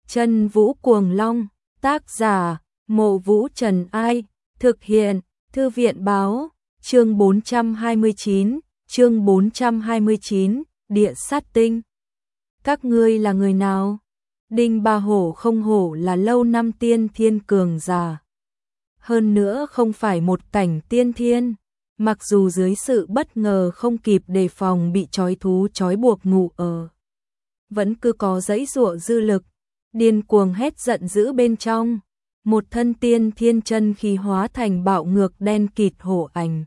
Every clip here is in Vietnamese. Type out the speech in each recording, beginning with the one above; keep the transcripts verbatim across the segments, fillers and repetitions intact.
Chân Vũ Cuồng Long, tác giả, Mộ Vũ Trần Ai, thực hiện, Thư viện báo, chương bốn trăm hai mươi chín, chương bốn trăm hai mươi chín, Địa Sát Tinh. Các ngươi là người nào? Đinh Ba Hổ không hổ là lâu năm tiên thiên cường giả. Hơn nữa không phải một cảnh tiên thiên, mặc dù dưới sự bất ngờ không kịp đề phòng bị trói thú trói buộc ngủ ở. Vẫn cứ có dãy giụa dư lực, điên cuồng hét giận dữ bên trong. Một thân tiên thiên chân khí hóa thành bạo ngược đen kịt hổ ảnh.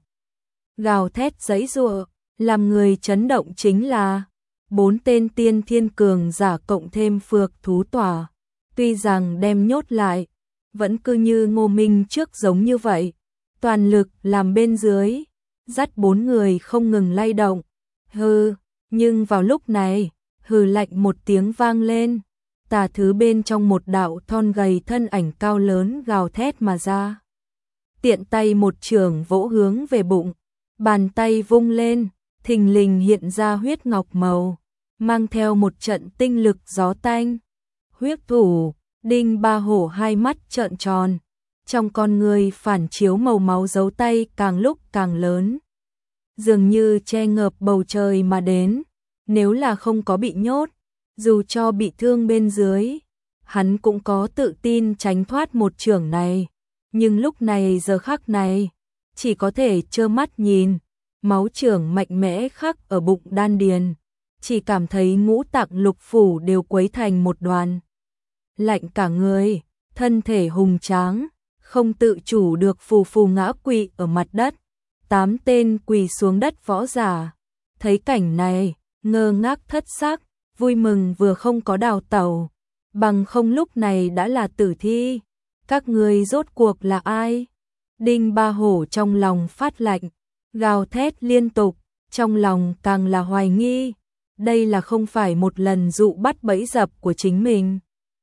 Gào thét giãy giụa, làm người chấn động chính là bốn tên tiên thiên cường giả cộng thêm phược thú tỏa. Tuy rằng đem nhốt lại, vẫn cứ như Ngô Minh trước giống như vậy, toàn lực làm bên dưới, dắt bốn người không ngừng lay động. Hừ, nhưng vào lúc này, hừ lạnh một tiếng vang lên. Tà thứ bên trong một đạo thon gầy thân ảnh cao lớn gào thét mà ra. Tiện tay một trường vỗ hướng về bụng, bàn tay vung lên, thình lình hiện ra huyết ngọc màu, mang theo một trận tinh lực gió tanh. Huyết thủ, Đinh Ba Hổ hai mắt trợn tròn, trong con người phản chiếu màu máu dấu tay càng lúc càng lớn, dường như che ngợp bầu trời mà đến. Nếu là không có bị nhốt, dù cho bị thương bên dưới, hắn cũng có tự tin tránh thoát một chưởng này. Nhưng lúc này giờ khắc này, chỉ có thể trơ mắt nhìn, máu chưởng mạnh mẽ khắc ở bụng đan điền, chỉ cảm thấy ngũ tạng lục phủ đều quấy thành một đoàn. Lạnh cả người, thân thể hùng tráng, không tự chủ được phù phù ngã quỵ ở mặt đất. Tám tên quỳ xuống đất võ giả, thấy cảnh này, ngơ ngác thất xác, vui mừng vừa không có đào tẩu, bằng không lúc này đã là tử thi. Các ngươi rốt cuộc là ai? Đinh Ba Hổ trong lòng phát lạnh, gào thét liên tục, trong lòng càng là hoài nghi, đây là không phải một lần dụ bắt bẫy dập của chính mình.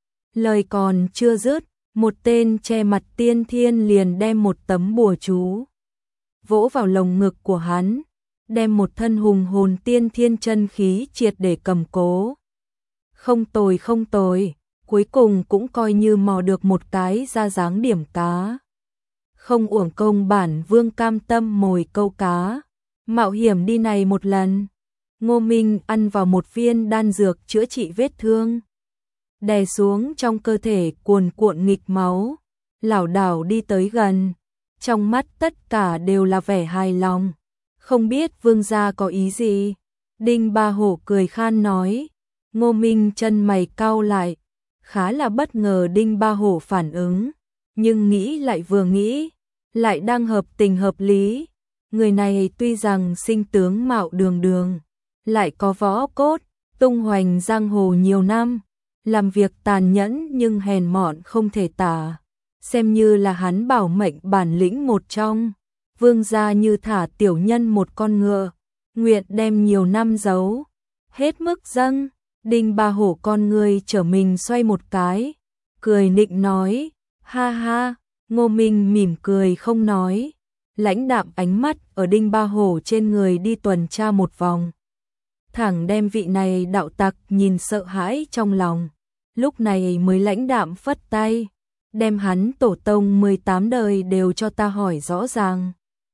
Lời còn chưa dứt, một tên che mặt tiên thiên liền đem một tấm bùa chú vỗ vào lồng ngực của hắn, đem một thân hùng hồn tiên thiên chân khí triệt để cầm cố. Không tồi không tồi, cuối cùng cũng coi như mò được một cái ra dáng điểm cá. Không uổng công bản vương cam tâm mồi câu cá, mạo hiểm đi này một lần. Ngô Minh ăn vào một viên đan dược chữa trị vết thương, đè xuống trong cơ thể cuồn cuộn nghịch máu, lảo đảo đi tới gần, trong mắt tất cả đều là vẻ hài lòng. Không biết vương gia có ý gì? Đinh Ba Hổ cười khan nói. Ngô Minh chân mày cau lại, khá là bất ngờ Đinh Ba Hổ phản ứng, nhưng nghĩ lại vừa nghĩ, lại đang hợp tình hợp lý. Người này tuy rằng sinh tướng mạo đường đường, lại có võ cốt, tung hoành giang hồ nhiều năm, làm việc tàn nhẫn nhưng hèn mọn không thể tả, xem như là hắn bảo mệnh bản lĩnh một trong. Vương gia như thả tiểu nhân một con ngựa, nguyện đem nhiều năm giấu, hết mức dâng. Đinh Ba Hổ con người trở mình xoay một cái, cười nịnh nói, ha ha. Ngô Minh mỉm cười không nói, lãnh đạm ánh mắt ở Đinh Ba Hổ trên người đi tuần tra một vòng, thẳng đem vị này đạo tặc nhìn sợ hãi trong lòng. Lúc này mới lãnh đạm phất tay, đem hắn tổ tông mười tám đời đều cho ta hỏi rõ ràng.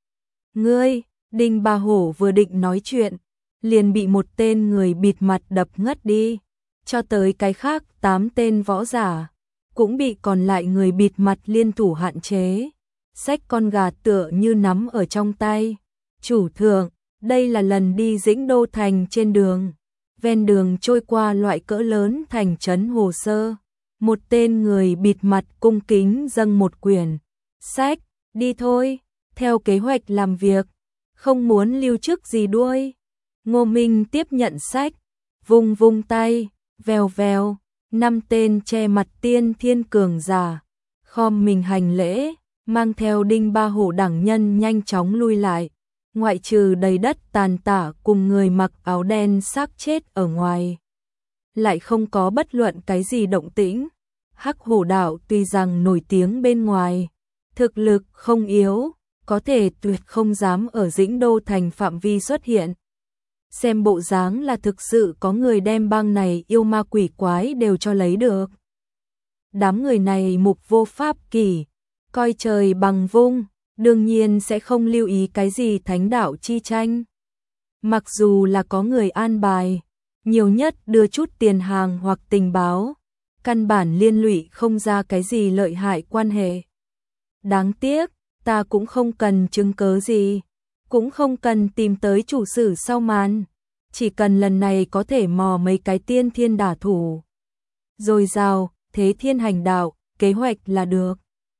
Ngươi, Đinh Ba Hổ vừa định nói chuyện, liền bị một tên người bịt mặt đập ngất đi, cho tới cái khác tám tên võ giả, cũng bị còn lại người bịt mặt liên thủ hạn chế. Xách con gà tựa như nắm ở trong tay. Chủ thượng, đây là lần đi Dĩnh Đô Thành trên đường. Ven đường trôi qua loại cỡ lớn thành trấn hồ sơ. Một tên người bịt mặt cung kính dâng một quyển sách, đi thôi, theo kế hoạch làm việc, không muốn lưu trước gì đuôi. Ngô Minh tiếp nhận sách, vung vung tay, vèo vèo, năm tên che mặt tiên thiên cường giả, khom mình hành lễ, mang theo Đinh Ba Hổ đẳng nhân nhanh chóng lui lại, ngoại trừ đầy đất tàn tả cùng người mặc áo đen xác chết ở ngoài, lại không có bất luận cái gì động tĩnh. Hắc Hổ đạo tuy rằng nổi tiếng bên ngoài, thực lực không yếu, có thể tuyệt không dám ở Dĩnh Đô Thành phạm vi xuất hiện. Xem bộ dáng là thực sự có người đem bang này yêu ma quỷ quái đều cho lấy được. đám người này mục vô pháp kỷ, coi trời bằng vung, đương nhiên sẽ không lưu ý cái gì thánh đạo chi tranh. Mặc dù là có người an bài, nhiều nhất đưa chút tiền hàng hoặc tình báo, căn bản liên lụy không ra cái gì lợi hại quan hệ. Đáng tiếc, ta cũng không cần chứng cớ gì, cũng không cần tìm tới chủ sử sau màn, chỉ cần lần này có thể mò mấy cái tiên thiên đả thủ. Rồi rào, thế thiên hành đạo, kế hoạch là được.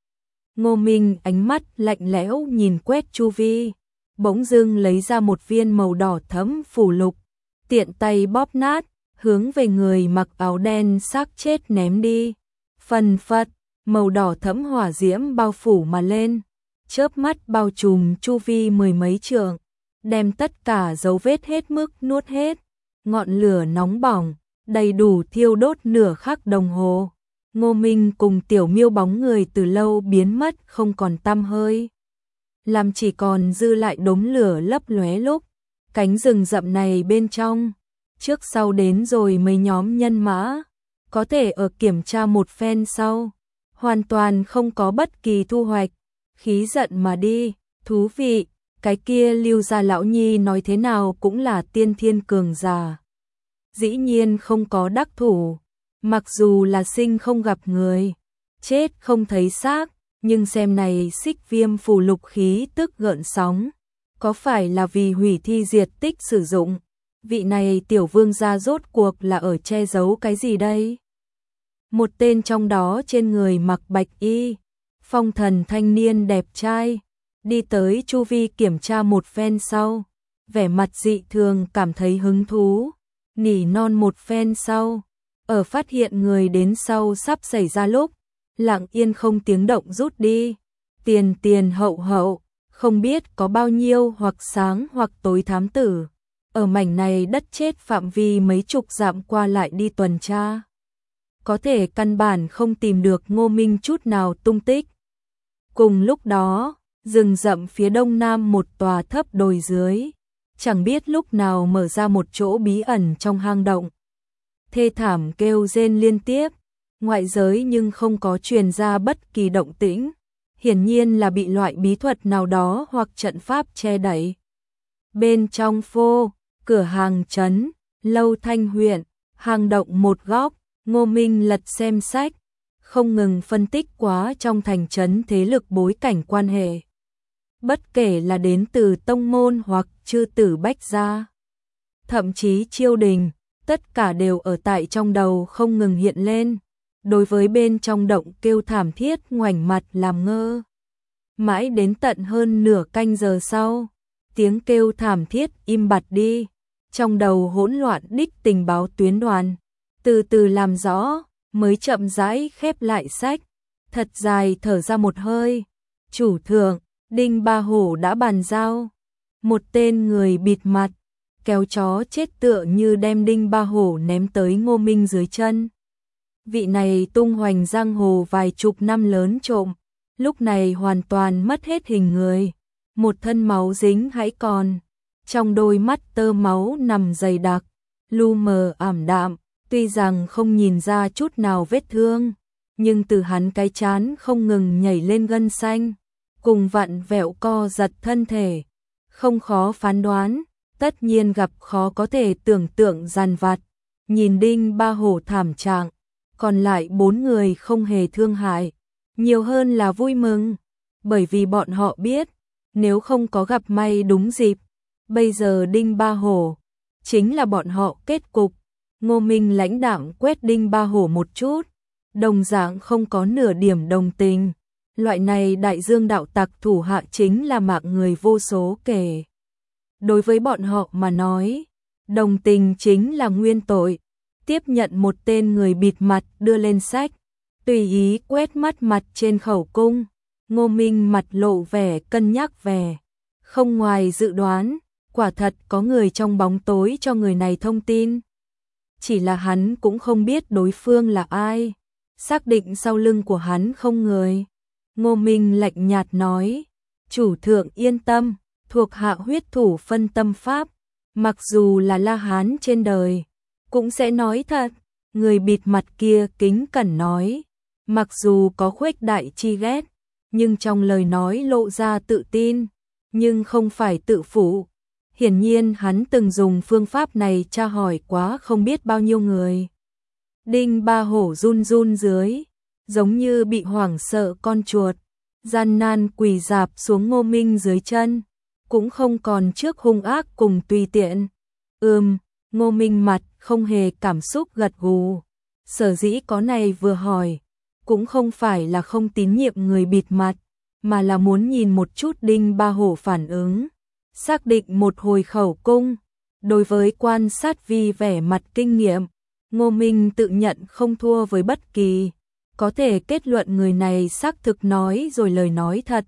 Ngô Minh ánh mắt lạnh lẽo nhìn quét chu vi, bỗng dưng lấy ra một viên màu đỏ thẫm phủ lục, tiện tay bóp nát, hướng về người mặc áo đen xác chết ném đi. Phần phật, màu đỏ thẫm hỏa diễm bao phủ mà lên, chớp mắt bao trùm chu vi mười mấy trượng, đem tất cả dấu vết hết mức nuốt hết. Ngọn lửa nóng bỏng, đầy đủ thiêu đốt nửa khắc đồng hồ. Ngô Minh cùng Tiểu Miêu bóng người từ lâu biến mất không còn tăm hơi, làm chỉ còn dư lại đống lửa lấp lóe lúc. Cánh rừng rậm này bên trong, trước sau đến rồi mấy nhóm nhân mã, có thể ở kiểm tra một phen sau, hoàn toàn không có bất kỳ thu hoạch, khí giận mà đi. Thú vị, cái kia Lưu gia lão nhi nói thế nào cũng là tiên thiên cường giả, dĩ nhiên không có đắc thủ. Mặc dù là sinh không gặp người, chết không thấy xác, nhưng xem này xích viêm phù lục khí tức gợn sóng, có phải là vì hủy thi diệt tích sử dụng? Vị này tiểu vương gia rốt cuộc là ở che giấu cái gì đây? Một tên trong đó trên người mặc bạch y, phong thần thanh niên đẹp trai, đi tới chu vi kiểm tra một phen sau, vẻ mặt dị thường cảm thấy hứng thú, nỉ non một phen sau, ở phát hiện người đến sau sắp xảy ra lúc, lặng yên không tiếng động rút đi. Tiền tiền hậu hậu, không biết có bao nhiêu hoặc sáng hoặc tối thám tử, ở mảnh này đất chết phạm vi mấy chục dặm qua lại đi tuần tra. Có thể căn bản không tìm được Ngô Minh chút nào tung tích. Cùng lúc đó, rừng rậm phía đông nam một tòa thấp đồi dưới, chẳng biết lúc nào mở ra một chỗ bí ẩn trong hang động. Thê thảm kêu rên liên tiếp, ngoại giới nhưng không có truyền ra bất kỳ động tĩnh, hiển nhiên là bị loại bí thuật nào đó hoặc trận pháp che đậy. Bên trong phô, cửa hàng trấn, lâu Thanh huyện, hang động một góc, Ngô Minh lật xem sách, không ngừng phân tích quá trong thành trấn thế lực bối cảnh quan hệ. Bất kể là đến từ tông môn hoặc chư tử bách gia, thậm chí triều đình, tất cả đều ở tại trong đầu không ngừng hiện lên. Đối với bên trong động kêu thảm thiết ngoảnh mặt làm ngơ. Mãi đến tận hơn nửa canh giờ sau, tiếng kêu thảm thiết im bặt đi, trong đầu hỗn loạn đích tình báo tuyến đoàn, từ từ làm rõ, mới chậm rãi khép lại sách, thật dài thở ra một hơi. Chủ thượng, Đinh Ba Hổ đã bàn giao. Một tên người bịt mặt, kéo chó chết tựa như đem Đinh Ba Hổ ném tới Ngô Minh dưới chân. Vị này tung hoành giang hồ vài chục năm lớn trộm, lúc này hoàn toàn mất hết hình người, một thân máu dính hãy còn, trong đôi mắt tơ máu nằm dày đặc, lu mờ ảm đạm, tuy rằng không nhìn ra chút nào vết thương, nhưng từ hắn cái chán không ngừng nhảy lên gân xanh, cùng vặn vẹo co giật thân thể, không khó phán đoán, tất nhiên gặp khó có thể tưởng tượng dằn vặt. Nhìn Đinh Ba Hổ thảm trạng, còn lại bốn người không hề thương hại, nhiều hơn là vui mừng, bởi vì bọn họ biết, nếu không có gặp may đúng dịp, bây giờ Đinh Ba Hổ chính là bọn họ kết cục. Ngô Minh lãnh đạm quét Đinh Ba Hổ một chút, đồng dạng không có nửa điểm đồng tình. Loại này đại dương đạo tặc thủ hạ chính là mạng người vô số kể. Đối với bọn họ mà nói, đồng tình chính là nguyên tội. Tiếp nhận một tên người bịt mặt đưa lên sách, tùy ý quét mắt mặt trên khẩu cung, Ngô Minh mặt lộ vẻ cân nhắc vẻ. Không ngoài dự đoán, quả thật có người trong bóng tối cho người này thông tin. Chỉ là hắn cũng không biết đối phương là ai, xác định sau lưng của hắn không người. Ngô Minh lạnh nhạt nói, chủ thượng yên tâm, thuộc hạ huyết thủ phân tâm pháp, mặc dù là La Hán trên đời, cũng sẽ nói thật. Người bịt mặt kia kính cẩn nói, Mặc dù có khuếch đại chi ghét, nhưng trong lời nói lộ ra tự tin, nhưng không phải tự phụ. Hiển nhiên hắn từng dùng phương pháp này tra hỏi quá không biết bao nhiêu người. Đinh Ba Hổ run run dưới, giống như bị hoảng sợ con chuột, gian nan quỳ rạp xuống Ngô Minh dưới chân, cũng không còn trước hung ác cùng tùy tiện. Ừm, Ngô Minh mặt không hề cảm xúc gật gù. Sở dĩ có này vừa hỏi, cũng không phải là không tín nhiệm người bịt mặt, mà là muốn nhìn một chút Đinh Ba Hổ phản ứng, xác định một hồi khẩu cung. Đối với quan sát vi vẻ mặt kinh nghiệm, Ngô Minh tự nhận không thua với bất kỳ, có thể kết luận người này xác thực nói rồi lời nói thật.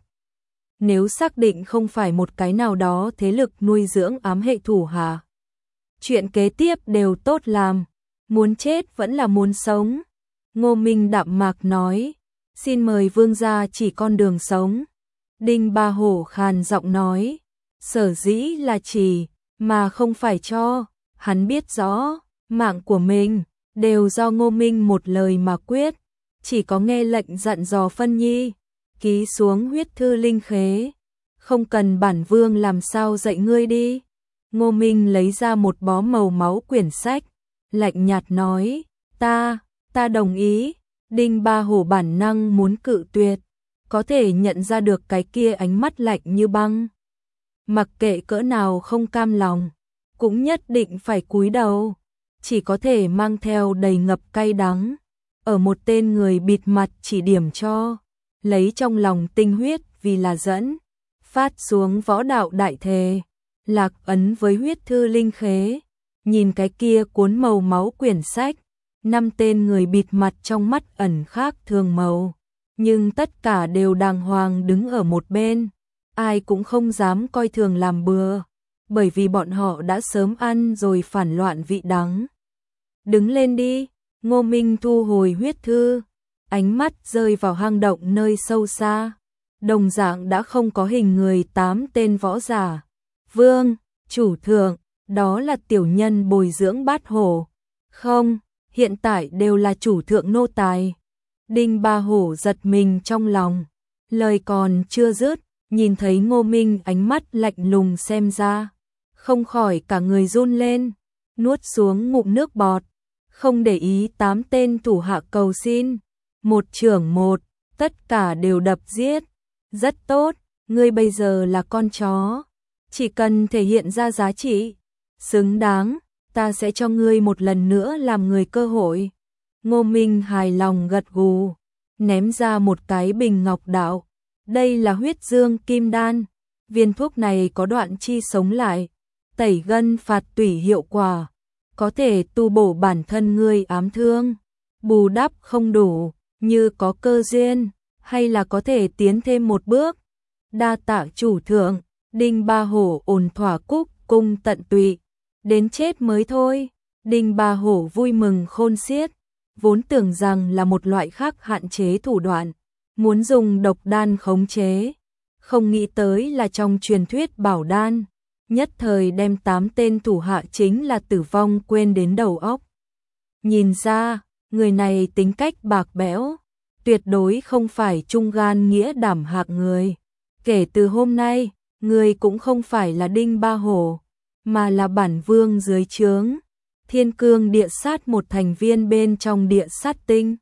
Nếu xác định không phải một cái nào đó thế lực nuôi dưỡng ám hệ thủ hạ, chuyện kế tiếp đều tốt làm, muốn chết vẫn là muốn sống. Ngô Minh đạm mạc nói, xin mời vương gia chỉ con đường sống. Đinh Ba Hổ khàn giọng nói, sở dĩ là chỉ, mà không phải cho. Hắn biết rõ, mạng của mình đều do Ngô Minh một lời mà quyết, chỉ có nghe lệnh dặn dò phân nhi, ký xuống huyết thư linh khế, không cần bản vương làm sao dạy ngươi đi. Ngô Minh lấy ra một bó màu máu quyển sách, lạnh nhạt nói, ta, ta đồng ý. Đinh Ba Hổ bản năng muốn cự tuyệt, có thể nhận ra được cái kia ánh mắt lạnh như băng. Mặc kệ cỡ nào không cam lòng, cũng nhất định phải cúi đầu, chỉ có thể mang theo đầy ngập cay đắng, ở một tên người bịt mặt chỉ điểm cho, lấy trong lòng tinh huyết vì là dẫn, phát xuống võ đạo đại thề, lạc ấn với huyết thư linh khế. Nhìn cái kia cuốn màu máu quyển sách, năm tên người bịt mặt trong mắt ẩn khác thường màu, nhưng tất cả đều đàng hoàng đứng ở một bên, ai cũng không dám coi thường làm bừa, bởi vì bọn họ đã sớm ăn rồi phản loạn vị đắng. Đứng lên đi. Ngô Minh thu hồi huyết thư, ánh mắt rơi vào hang động nơi sâu xa, đồng dạng đã không có hình người tám tên võ giả. Vương, chủ thượng, đó là tiểu nhân bồi dưỡng Bát Hổ. Không, hiện tại đều là chủ thượng nô tài. Đinh Ba Hổ giật mình trong lòng, lời còn chưa dứt, nhìn thấy Ngô Minh ánh mắt lạnh lùng xem ra, không khỏi cả người run lên, nuốt xuống ngụm nước bọt, không để ý tám tên thủ hạ cầu xin, một trưởng một, tất cả đều đập giết. Rất tốt, ngươi bây giờ là con chó, chỉ cần thể hiện ra giá trị xứng đáng, ta sẽ cho ngươi một lần nữa làm người cơ hội. Ngô Minh hài lòng gật gù, ném ra một cái bình ngọc đạo. Đây là huyết dương kim đan, viên thuốc này có đoạn chi sống lại, tẩy gân phạt tủy hiệu quả, có thể tu bổ bản thân ngươi ám thương, bù đắp không đủ, như có cơ duyên, hay là có thể tiến thêm một bước. Đa tạ chủ thượng. Đinh Ba Hổ ổn thỏa cúc cung tận tụy, đến chết mới thôi. Đinh Ba Hổ vui mừng khôn xiết, vốn tưởng rằng là một loại khác hạn chế thủ đoạn, muốn dùng độc đan khống chế, không nghĩ tới là trong truyền thuyết bảo đan, nhất thời đem tám tên thủ hạ chính là tử vong quên đến đầu óc. Nhìn ra, người này tính cách bạc bẽo, tuyệt đối không phải trung gan nghĩa đảm hạng người. Kể từ hôm nay, người cũng không phải là Đinh Ba Hổ, mà là bản vương dưới trướng, Thiên Cương Địa Sát một thành viên bên trong Địa Sát Tinh.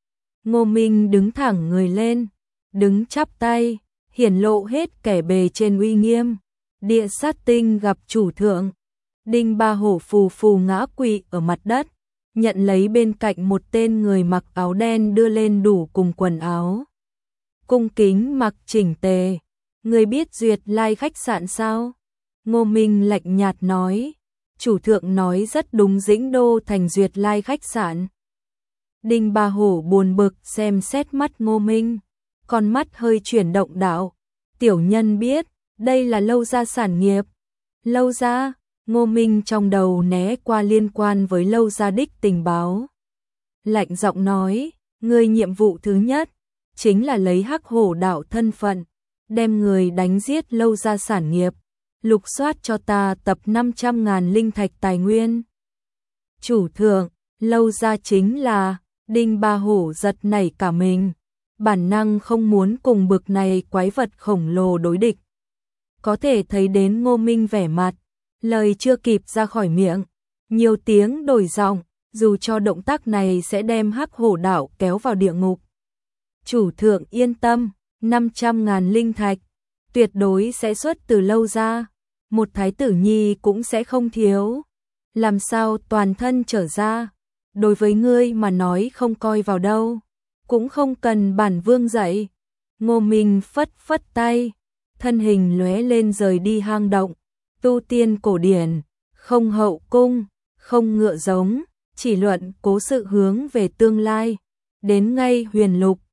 Ngô Minh đứng thẳng người lên, đứng chắp tay, hiển lộ hết kẻ bề trên uy nghiêm. Địa Sát Tinh gặp chủ thượng. Đinh Ba Hổ phù phù ngã quỵ ở mặt đất, nhận lấy bên cạnh một tên người mặc áo đen đưa lên đủ cùng quần áo. Cung kính mặc chỉnh tề. Người biết Duyệt Lai khách sạn sao? Ngô Minh lạnh nhạt nói. Chủ thượng nói rất đúng, Dĩnh Đô thành Duyệt Lai khách sạn. Đinh Ba Hổ buồn bực xem xét mắt Ngô Minh, con mắt hơi chuyển động đạo. Tiểu nhân biết, đây là Lâu gia sản nghiệp. Lâu gia? Ngô Minh trong đầu né qua liên quan với Lâu gia đích tình báo. Lạnh giọng nói, người nhiệm vụ thứ nhất chính là lấy Hắc Hổ đạo thân phận, đem người đánh giết Lâu gia sản nghiệp, lục soát cho ta tập năm trăm ngàn linh thạch tài nguyên. Chủ thượng, Lâu gia chính là, Đinh Ba Hổ giật nảy cả mình, bản năng không muốn cùng bực này quái vật khổng lồ đối địch. Có thể thấy đến Ngô Minh vẻ mặt, lời chưa kịp ra khỏi miệng, nhiều tiếng đổi giọng, dù cho động tác này sẽ đem Hắc Hổ đảo kéo vào địa ngục. Chủ thượng yên tâm, năm trăm ngàn linh thạch, tuyệt đối sẽ xuất từ lâu ra, một thái tử nhi cũng sẽ không thiếu. Làm sao toàn thân trở ra, đối với ngươi mà nói không coi vào đâu, cũng không cần bản vương dạy. Ngô Minh phất phất tay, thân hình lóe lên rời đi hang động. Tu tiên cổ điển, không hậu cung, không ngựa giống, chỉ luận cố sự hướng về tương lai. Đến ngay huyền lục,